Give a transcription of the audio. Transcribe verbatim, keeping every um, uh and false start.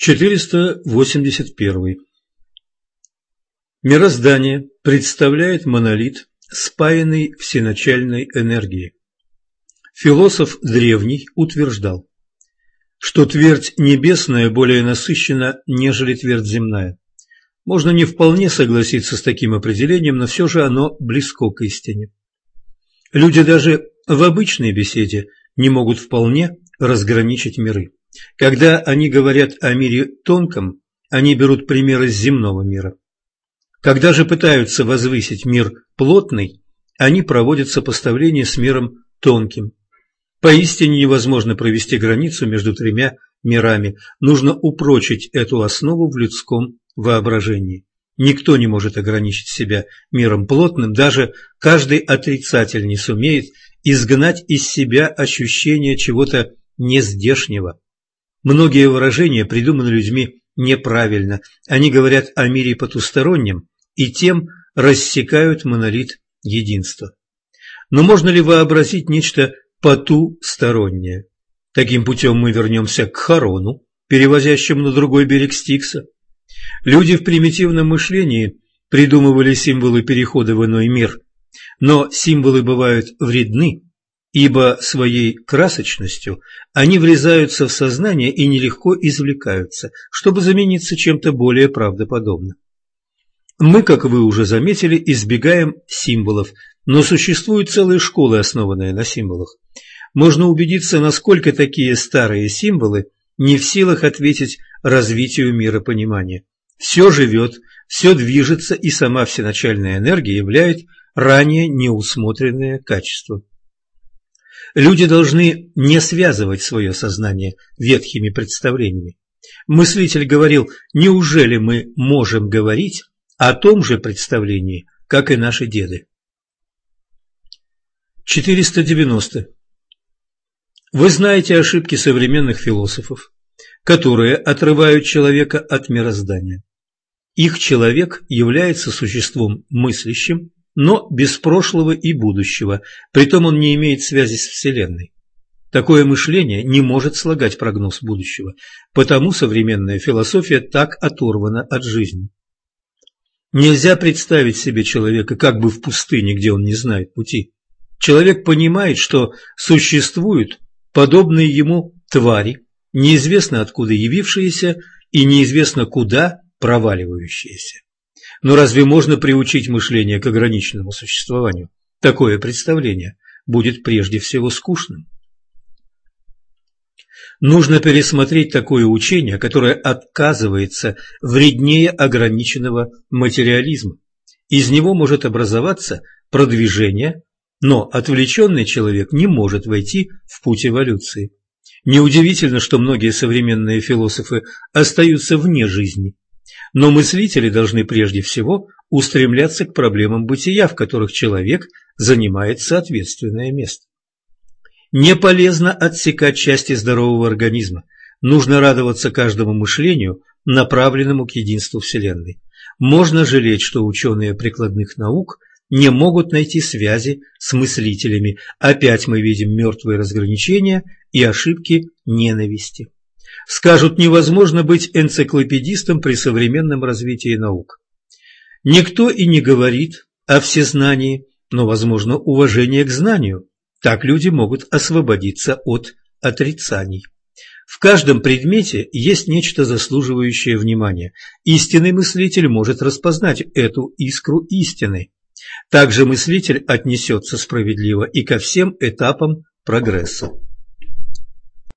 четыреста восемьдесят первый. Мироздание представляет монолит, спаянный всеначальной энергией. Философ древний утверждал, что твердь небесная более насыщена, нежели твердь земная. Можно не вполне согласиться с таким определением, но все же оно близко к истине. Люди даже в обычной беседе не могут вполне разграничить миры. Когда они говорят о мире тонком, они берут пример из земного мира. Когда же пытаются возвысить мир плотный, они проводят сопоставление с миром тонким. Поистине невозможно провести границу между тремя мирами. Нужно упрочить эту основу в людском воображении. Никто не может ограничить себя миром плотным, даже каждый отрицатель не сумеет изгнать из себя ощущение чего-то нездешнего. Многие выражения придуманы людьми неправильно. Они говорят о мире потустороннем и тем рассекают монолит единства. Но можно ли вообразить нечто потустороннее? Таким путем мы вернемся к Харону, перевозящему на другой берег Стикса. Люди в примитивном мышлении придумывали символы перехода в иной мир, но символы бывают вредны, ибо своей красочностью они врезаются в сознание и нелегко извлекаются, чтобы замениться чем-то более правдоподобным. Мы, как вы уже заметили, избегаем символов, но существуют целые школы, основанные на символах. Можно убедиться, насколько такие старые символы не в силах ответить развитию миропонимания. Все живет, все движется, и сама всеначальная энергия являет ранее неусмотренное качество. Люди должны не связывать свое сознание ветхими представлениями. Мыслитель говорил: неужели мы можем говорить о том же представлении, как и наши деды? четыреста девяносто. Вы знаете ошибки современных философов, которые отрывают человека от мироздания. Их человек является существом мыслящим, но без прошлого и будущего, притом он не имеет связи с Вселенной. Такое мышление не может слагать прогноз будущего, потому современная философия так оторвана от жизни. Нельзя представить себе человека как бы в пустыне, где он не знает пути. Человек понимает, что существуют подобные ему твари, неизвестно откуда явившиеся и неизвестно куда проваливающиеся. Но разве можно приучить мышление к ограниченному существованию? Такое представление будет прежде всего скучным. Нужно пересмотреть такое учение, которое отказывается вреднее ограниченного материализма. Из него может образоваться продвижение, но отвлеченный человек не может войти в путь эволюции. Неудивительно, что многие современные философы остаются вне жизни. Но мыслители должны прежде всего устремляться к проблемам бытия, в которых человек занимает соответственное место. Не полезно отсекать части здорового организма. Нужно радоваться каждому мышлению, направленному к единству Вселенной. Можно жалеть, что ученые прикладных наук не могут найти связи с мыслителями. Опять мы видим мертвые разграничения и ошибки ненависти. Скажут, невозможно быть энциклопедистом при современном развитии наук. Никто и не говорит о всезнании, но возможно уважение к знанию. Так люди могут освободиться от отрицаний. В каждом предмете есть нечто заслуживающее внимания. Истинный мыслитель может распознать эту искру истины. Также мыслитель отнесется справедливо и ко всем этапам прогресса.